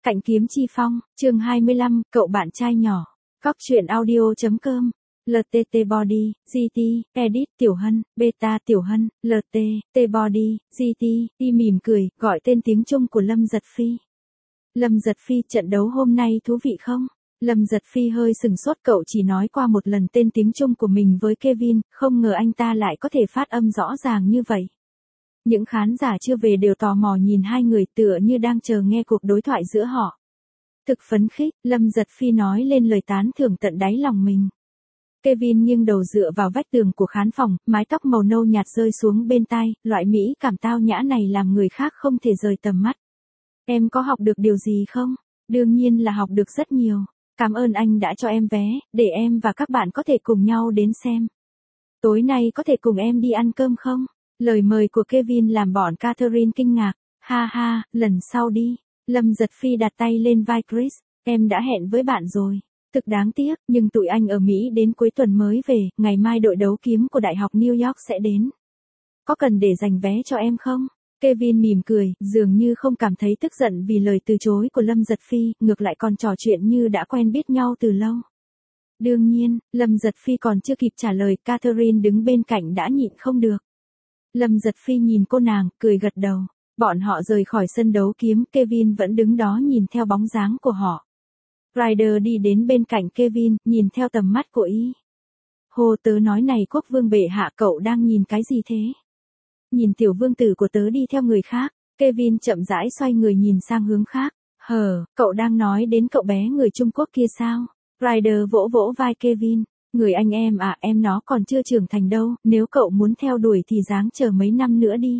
Cạnh kiếm chi phong, chương 25, cậu bạn trai nhỏ. Góc truyện audio.com. LTT Body, GT, Edit Tiểu Hân, Beta Tiểu Hân, LT, T Body, GT, đi mỉm cười, gọi tên tiếng Trung của Lâm Giật Phi. Lâm Giật Phi, trận đấu hôm nay thú vị không? Lâm Giật Phi hơi sừng sốt, cậu chỉ nói qua một lần tên tiếng Trung của mình với Kevin, không ngờ anh ta lại có thể phát âm rõ ràng như vậy. Những khán giả chưa về đều tò mò nhìn hai người tựa như đang chờ nghe cuộc đối thoại giữa họ. Thực phấn khích, Lâm Giật Phi nói lên lời tán thưởng tận đáy lòng mình. Kevin nghiêng đầu dựa vào vách tường của khán phòng, mái tóc màu nâu nhạt rơi xuống bên tai, loại mỹ cảm tao nhã này làm người khác không thể rời tầm mắt. Em có học được điều gì không? Đương nhiên là học được rất nhiều. Cảm ơn anh đã cho em vé, để em và các bạn có thể cùng nhau đến xem. Tối nay có thể cùng em đi ăn cơm không? Lời mời của Kevin làm bọn Catherine kinh ngạc. Ha ha, lần sau đi. Lâm Giật Phi đặt tay lên vai Chris. Em đã hẹn với bạn rồi. Thực đáng tiếc, nhưng tụi anh ở Mỹ đến cuối tuần mới về, ngày mai đội đấu kiếm của Đại học New York sẽ đến. Có cần để dành vé cho em không? Kevin mỉm cười, dường như không cảm thấy tức giận vì lời từ chối của Lâm Giật Phi, ngược lại còn trò chuyện như đã quen biết nhau từ lâu. Đương nhiên, Lâm Giật Phi còn chưa kịp trả lời, Catherine đứng bên cạnh đã nhịn không được. Lâm Giật Phi nhìn cô nàng, cười gật đầu. Bọn họ rời khỏi sân đấu kiếm, Kevin vẫn đứng đó nhìn theo bóng dáng của họ. Ryder đi đến bên cạnh Kevin, nhìn theo tầm mắt của y. Hồ, tớ nói này quốc vương bệ hạ, cậu đang nhìn cái gì thế? Nhìn tiểu vương tử của tớ đi theo người khác. Kevin chậm rãi xoay người nhìn sang hướng khác. Cậu đang nói đến cậu bé người Trung Quốc kia sao? Ryder vỗ vỗ vai Kevin. Người anh em à, em nó còn chưa trưởng thành đâu, nếu cậu muốn theo đuổi thì ráng chờ mấy năm nữa đi.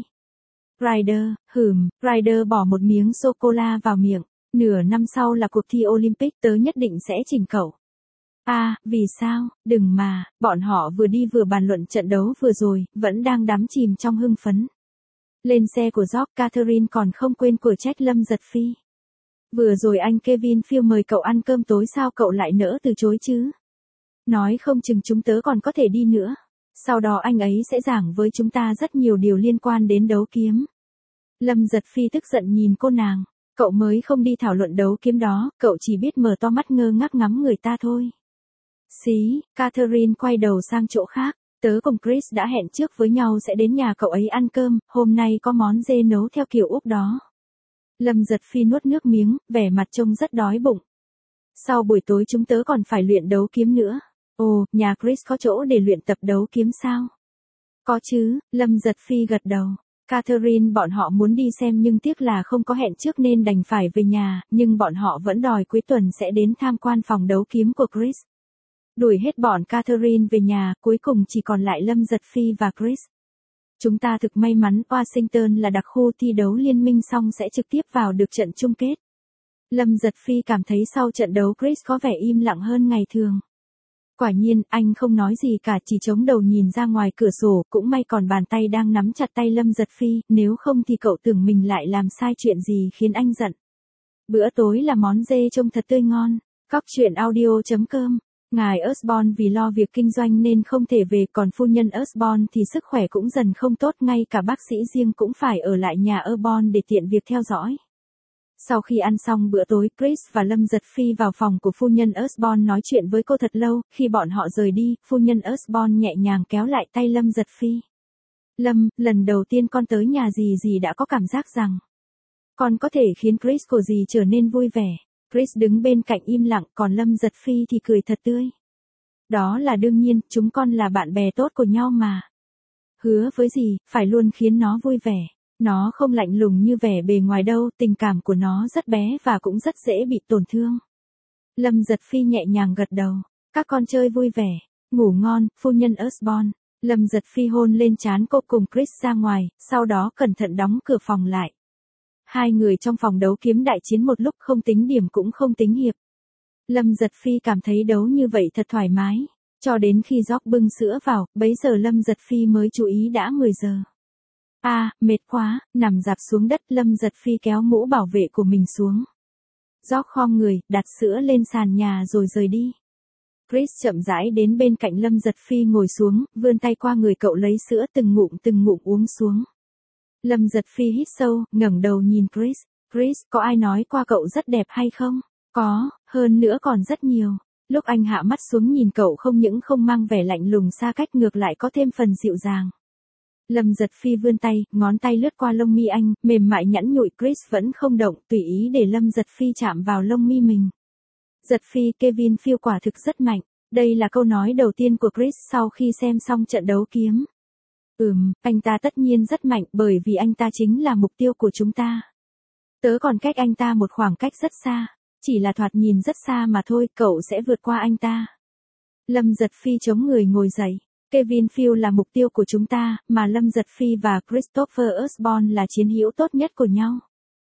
Ryder bỏ một miếng sô-cô-la vào miệng. Nửa năm sau là cuộc thi Olympic, tớ nhất định sẽ chỉnh cậu. Vì sao? Đừng mà, bọn họ vừa đi vừa bàn luận trận đấu vừa rồi, vẫn đang đắm chìm trong hưng phấn. Lên xe của George, Catherine còn không quên của trách Lâm Giật Phi. Vừa rồi anh Kevin Phil mời cậu ăn cơm tối, sao cậu lại nỡ từ chối chứ? Nói không chừng chúng tớ còn có thể đi nữa. Sau đó anh ấy sẽ giảng với chúng ta rất nhiều điều liên quan đến đấu kiếm. Lâm Giật Phi tức giận nhìn cô nàng. Cậu mới không đi thảo luận đấu kiếm đó, cậu chỉ biết mở to mắt ngơ ngác ngắm người ta thôi. Xí, Catherine quay đầu sang chỗ khác. Tớ cùng Chris đã hẹn trước với nhau sẽ đến nhà cậu ấy ăn cơm, hôm nay có món dê nấu theo kiểu Úc đó. Lâm Giật Phi nuốt nước miếng, vẻ mặt trông rất đói bụng. Sau buổi tối chúng tớ còn phải luyện đấu kiếm nữa. Ồ, nhà Chris có chỗ để luyện tập đấu kiếm sao? Có chứ, Lâm Giật Phi gật đầu. Catherine bọn họ muốn đi xem nhưng tiếc là không có hẹn trước nên đành phải về nhà, nhưng bọn họ vẫn đòi cuối tuần sẽ đến tham quan phòng đấu kiếm của Chris. Đuổi hết bọn Catherine về nhà, cuối cùng chỉ còn lại Lâm Giật Phi và Chris. Chúng ta thực may mắn, Washington là đặc khu thi đấu liên minh xong sẽ trực tiếp vào được trận chung kết. Lâm Giật Phi cảm thấy sau trận đấu Chris có vẻ im lặng hơn ngày thường. Quả nhiên, anh không nói gì cả, chỉ chống đầu nhìn ra ngoài cửa sổ, cũng may còn bàn tay đang nắm chặt tay Lâm Giật Phi, nếu không thì cậu tưởng mình lại làm sai chuyện gì khiến anh giận. Bữa tối là món dê trông thật tươi ngon. Góc truyện audio.com. Ngài Osborne vì lo việc kinh doanh nên không thể về, còn phu nhân Osborne thì sức khỏe cũng dần không tốt, ngay cả bác sĩ riêng cũng phải ở lại nhà Osborne để tiện việc theo dõi. Sau khi ăn xong bữa tối, Chris và Lâm Giật Phi vào phòng của phu nhân Osborne nói chuyện với cô thật lâu, khi bọn họ rời đi, phu nhân Osborne nhẹ nhàng kéo lại tay Lâm Giật Phi. Lâm, lần đầu tiên con tới nhà dì đã có cảm giác rằng con có thể khiến Chris của dì trở nên vui vẻ. Chris đứng bên cạnh im lặng, còn Lâm Giật Phi thì cười thật tươi. Đó là đương nhiên, chúng con là bạn bè tốt của nhau mà. Hứa với dì, phải luôn khiến nó vui vẻ. Nó không lạnh lùng như vẻ bề ngoài đâu, tình cảm của nó rất bé và cũng rất dễ bị tổn thương. Lâm Giật Phi nhẹ nhàng gật đầu. Các con chơi vui vẻ, ngủ ngon, phu nhân Osborne. Lâm Giật Phi hôn lên trán cô cùng Chris ra ngoài, sau đó cẩn thận đóng cửa phòng lại. Hai người trong phòng đấu kiếm đại chiến một lúc, không tính điểm cũng không tính hiệp. Lâm Giật Phi cảm thấy đấu như vậy thật thoải mái. Cho đến khi George bưng sữa vào, bấy giờ Lâm Giật Phi mới chú ý đã 10 giờ. Mệt quá, nằm rạp xuống đất, Lâm Giật Phi kéo mũ bảo vệ của mình xuống. George khom người, đặt sữa lên sàn nhà rồi rời đi. Chris chậm rãi đến bên cạnh Lâm Giật Phi ngồi xuống, vươn tay qua người cậu lấy sữa từng ngụm uống xuống. Lâm Giật Phi hít sâu, ngẩng đầu nhìn Chris. Chris, có ai nói qua cậu rất đẹp hay không? Có, hơn nữa còn rất nhiều. Lúc anh hạ mắt xuống nhìn cậu không những không mang vẻ lạnh lùng xa cách ngược lại có thêm phần dịu dàng. Lâm Giật Phi vươn tay, ngón tay lướt qua lông mi anh, mềm mại nhẵn nhụi. Chris vẫn không động, tùy ý để Lâm Giật Phi chạm vào lông mi mình. Giật Phi, Kevin Field quả thực rất mạnh. Đây là câu nói đầu tiên của Chris sau khi xem xong trận đấu kiếm. Anh ta tất nhiên rất mạnh bởi vì anh ta chính là mục tiêu của chúng ta. Tớ còn cách anh ta một khoảng cách rất xa. Chỉ là thoạt nhìn rất xa mà thôi, cậu sẽ vượt qua anh ta. Lâm Giật Phi chống người ngồi dậy. Kevin Field là mục tiêu của chúng ta, mà Lâm Giật Phi và Christopher Osborne là chiến hữu tốt nhất của nhau.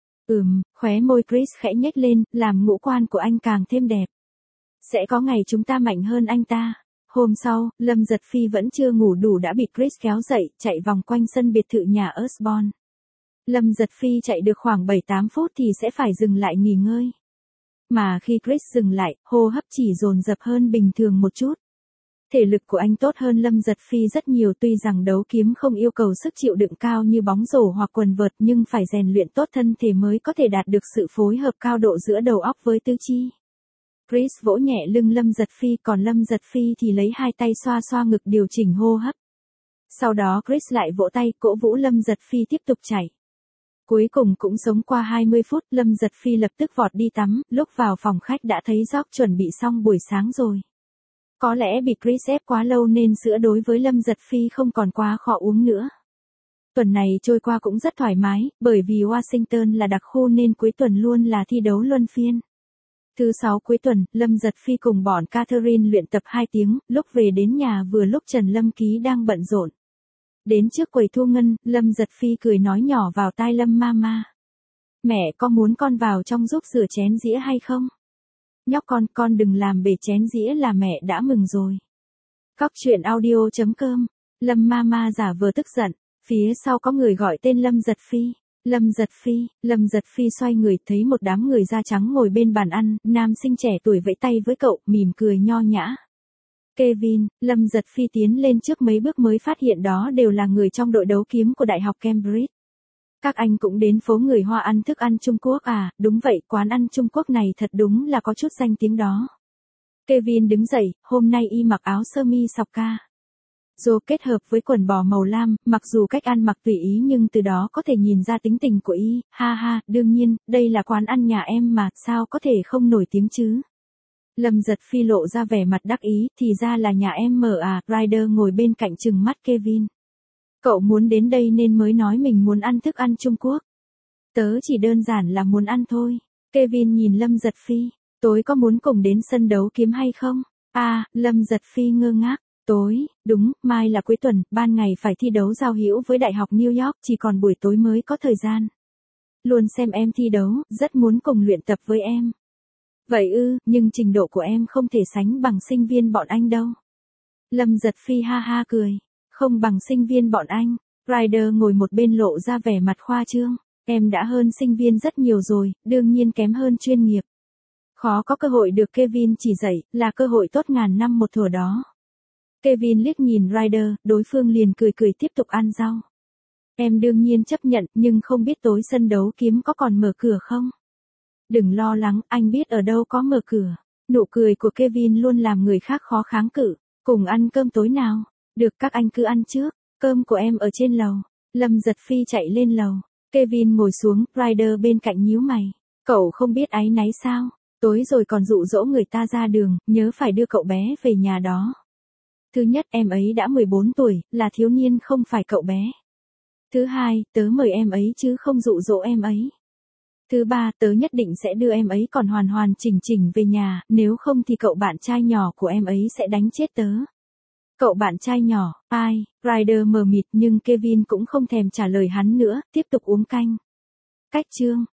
Khóe môi Chris khẽ nhếch lên, làm ngũ quan của anh càng thêm đẹp. Sẽ có ngày chúng ta mạnh hơn anh ta. Hôm sau, Lâm Giật Phi vẫn chưa ngủ đủ đã bị Chris kéo dậy, chạy vòng quanh sân biệt thự nhà Osborne. Lâm Giật Phi chạy được khoảng 7-8 phút thì sẽ phải dừng lại nghỉ ngơi. Mà khi Chris dừng lại, hô hấp chỉ dồn dập hơn bình thường một chút. Thể lực của anh tốt hơn Lâm Giật Phi rất nhiều, tuy rằng đấu kiếm không yêu cầu sức chịu đựng cao như bóng rổ hoặc quần vợt nhưng phải rèn luyện tốt thân thể mới có thể đạt được sự phối hợp cao độ giữa đầu óc với tứ chi. Chris vỗ nhẹ lưng Lâm Giật Phi, còn Lâm Giật Phi thì lấy hai tay xoa xoa ngực điều chỉnh hô hấp. Sau đó Chris lại vỗ tay cổ vũ Lâm Giật Phi tiếp tục chạy. Cuối cùng cũng sống qua 20 phút, Lâm Giật Phi lập tức vọt đi tắm, lúc vào phòng khách đã thấy George chuẩn bị xong buổi sáng rồi. Có lẽ bị Chris ép quá lâu nên sữa đối với Lâm Giật Phi không còn quá khó uống nữa. Tuần này trôi qua cũng rất thoải mái, bởi vì Washington là đặc khu nên cuối tuần luôn là thi đấu luân phiên. Thứ 6 cuối tuần, Lâm Giật Phi cùng bọn Catherine luyện tập 2 tiếng, lúc về đến nhà vừa lúc Trần Lâm Ký đang bận rộn. Đến trước quầy thu ngân, Lâm Giật Phi cười nói nhỏ vào tai Lâm Mama. Mẹ có muốn con vào trong giúp rửa chén dĩa hay không? Nhóc con đừng làm bể chén dĩa là mẹ đã mừng rồi. Cóc truyện audio.com. Lâm Mama giả vờ tức giận. Phía sau có người gọi tên Lâm Giật Phi. Lâm Giật Phi xoay người thấy một đám người da trắng ngồi bên bàn ăn, nam sinh trẻ tuổi vẫy tay với cậu, mỉm cười nho nhã. Kevin, Lâm Giật Phi tiến lên trước mấy bước mới phát hiện đó đều là người trong đội đấu kiếm của Đại học Cambridge. Các anh cũng đến phố người Hoa ăn thức ăn Trung Quốc à? Đúng vậy, quán ăn Trung Quốc này thật đúng là có chút danh tiếng đó. Kevin đứng dậy, hôm nay y mặc áo sơ mi sọc ca. Dù kết hợp với quần bò màu lam, mặc dù cách ăn mặc tùy ý nhưng từ đó có thể nhìn ra tính tình của y, ha ha, đương nhiên, đây là quán ăn nhà em mà, sao có thể không nổi tiếng chứ. Lâm Giật Phi lộ ra vẻ mặt đắc ý, thì ra là nhà em mở à, Ryder ngồi bên cạnh trừng mắt Kevin. Cậu muốn đến đây nên mới nói mình muốn ăn thức ăn Trung Quốc. Tớ chỉ đơn giản là muốn ăn thôi. Kevin nhìn Lâm Giật Phi, tối có muốn cùng đến sân đấu kiếm hay không? À, Lâm Giật Phi ngơ ngác. Tối, đúng, mai là cuối tuần, ban ngày phải thi đấu giao hữu với Đại học New York, chỉ còn buổi tối mới có thời gian. Luôn xem em thi đấu, rất muốn cùng luyện tập với em. Vậy ư, nhưng trình độ của em không thể sánh bằng sinh viên bọn anh đâu. Lâm Giật Phi ha ha cười. Không bằng sinh viên bọn anh. Ryder ngồi một bên lộ ra vẻ mặt khoa trương. Em đã hơn sinh viên rất nhiều rồi, đương nhiên kém hơn chuyên nghiệp. Khó có cơ hội được Kevin chỉ dạy, là cơ hội tốt ngàn năm một thuở đó. Kevin liếc nhìn Ryder, đối phương liền cười cười tiếp tục ăn rau. Em đương nhiên chấp nhận, nhưng không biết tối sân đấu kiếm có còn mở cửa không? Đừng lo lắng, anh biết ở đâu có mở cửa. Nụ cười của Kevin luôn làm người khác khó kháng cự. Cùng ăn cơm tối nào? Được, các anh cứ ăn trước. Cơm của em ở trên lầu. Lâm Giật Phi chạy lên lầu. Kevin ngồi xuống, Ryder bên cạnh nhíu mày. Cậu không biết áy náy sao? Tối rồi còn dụ dỗ người ta ra đường, nhớ phải đưa cậu bé về nhà đó. Thứ nhất, em ấy đã 14 tuổi, là thiếu niên không phải cậu bé. Thứ hai, tớ mời em ấy chứ không dụ dỗ em ấy. Thứ ba, tớ nhất định sẽ đưa em ấy còn hoàn hoàn chỉnh chỉnh về nhà, nếu không thì cậu bạn trai nhỏ của em ấy sẽ đánh chết tớ. Cậu bạn trai nhỏ, ai? Ryder mờ mịt nhưng Kevin cũng không thèm trả lời hắn nữa, tiếp tục uống canh. Cách chương